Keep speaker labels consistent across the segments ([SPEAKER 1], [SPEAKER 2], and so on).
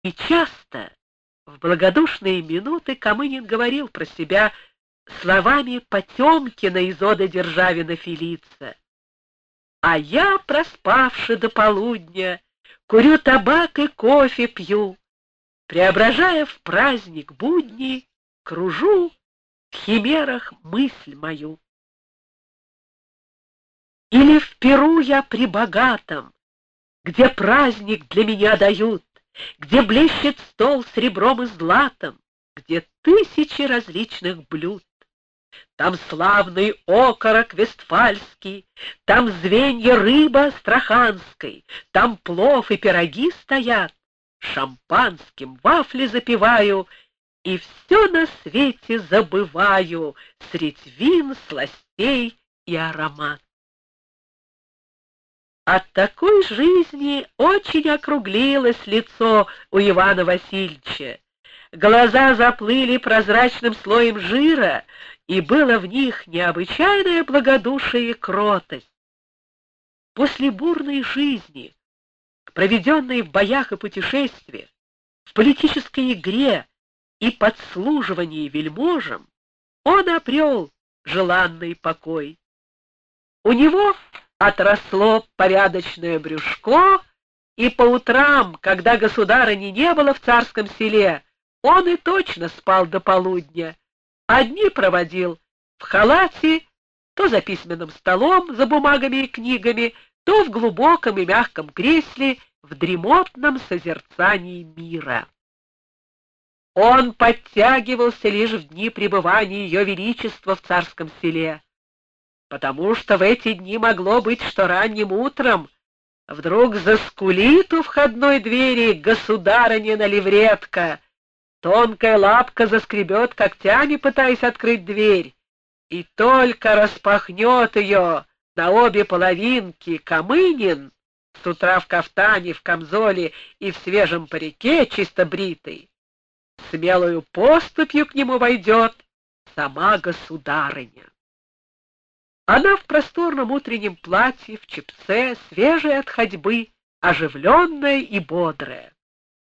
[SPEAKER 1] И часто в благодушные минуты Камынин говорил про себя словами Потемкина из оды Державина Фелица: «А я, проспавши до полудня, курю табак и кофе пью, преображая в праздник будни, кружу в химерах мысль мою». Или в пиру я при богатом, где праздник для меня дают, где блещет стол серебром и златом, где тысячи различных блюд. Там славный окорок вестфальский, там звенья рыбы астраханской, там плов и пироги стоят, шампанским вафли запиваю и все на свете забываю средь вин, сластей и аромат. От такой жизни очень округлилось лицо у Ивана Васильевича. Глаза заплыли прозрачным слоем жира, и было в них необычайное благодушие и кротость. После бурной жизни, проведенной в боях и путешествиях, в политической игре и подслуживании вельможам, он обрел желанный покой. У него отросло порядочное брюшко, и по утрам, когда государыни не было в царском селе, он и точно спал до полудня, а дни проводил в халате, то за письменным столом, за бумагами и книгами, то в глубоком и мягком кресле в дремотном созерцании мира. Он подтягивался лишь в дни пребывания Ее Величества в царском селе, потому что в эти дни могло быть, что ранним утром вдруг заскулит у входной двери государынина левретка, тонкая лапка заскребет когтями, пытаясь открыть дверь, и только распахнет ее на обе половинки Камынин, с утра в кафтане, в камзоле и в свежем парике, чисто бритый, смелую поступью к нему войдет сама государыня. Она в просторном утреннем платье, в чепце, свежая от ходьбы, оживленная и бодрая.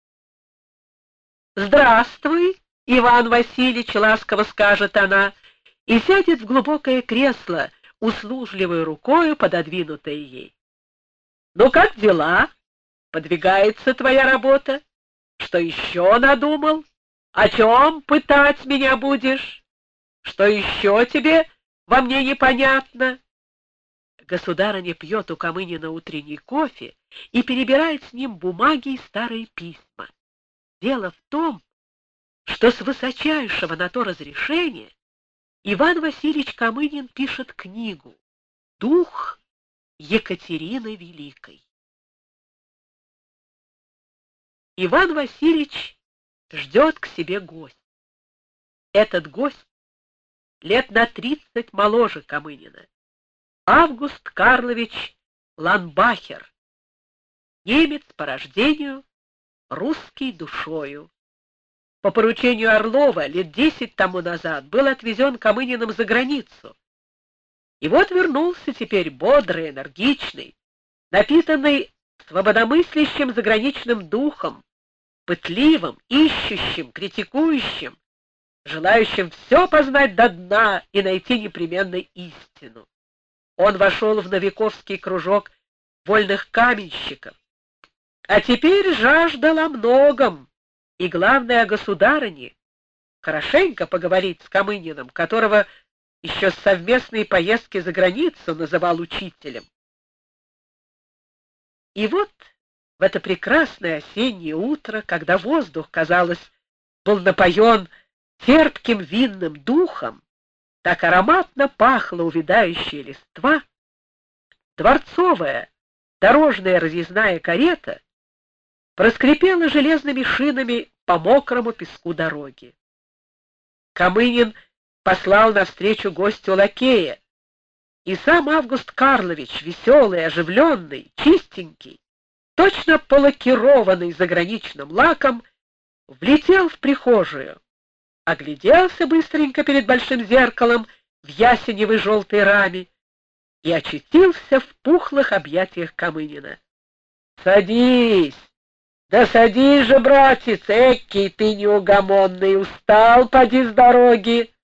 [SPEAKER 1] «Здравствуй, Иван Васильевич», — ласково скажет она, и сядет в глубокое кресло, услужливой рукою, пододвинутой ей. «Ну, как дела? Подвигается твоя работа? Что еще надумал? О чем пытать меня будешь? Что еще тебе во мне непонятно?» Государыня пьет у Камынина утренний кофе и перебирает с ним бумаги и старые письма. Дело в том, что с высочайшего на то разрешения Иван Васильевич Камынин пишет книгу «Дух Екатерины Великой». Иван Васильевич ждет к себе гость. Этот гость лет на 30 моложе Камынина. Август Карлович Ланбахер, немец по рождению, русский душою. По поручению Орлова лет 10 тому назад был отвезен Камыниным за границу. И вот вернулся теперь бодрый, энергичный, напитанный свободомыслящим заграничным духом, пытливым, ищущим, критикующим, желающим все познать до дна и найти непременно истину. Он вошел в новиковский кружок вольных каменщиков, а теперь жаждал о многом, и, главное, о государыне, хорошенько поговорить с Камыниным, которого еще с совместной поездки за границу называл учителем. И вот в это прекрасное осеннее утро, когда воздух, казалось, был напоен терпким винным духом, так ароматно пахла увядающая листва, дворцовая дорожная разъездная карета проскрипела железными шинами по мокрому песку дороги. Камынин послал навстречу гостю лакея, и сам Август Карлович, веселый, оживленный, чистенький, точно полакированный заграничным лаком, влетел в прихожую, огляделся быстренько перед большим зеркалом в ясеневой желтой раме и очутился в пухлых объятиях Камынина. «Садись! Да садись же, братец, экий ты неугомонный, устал, поди с дороги.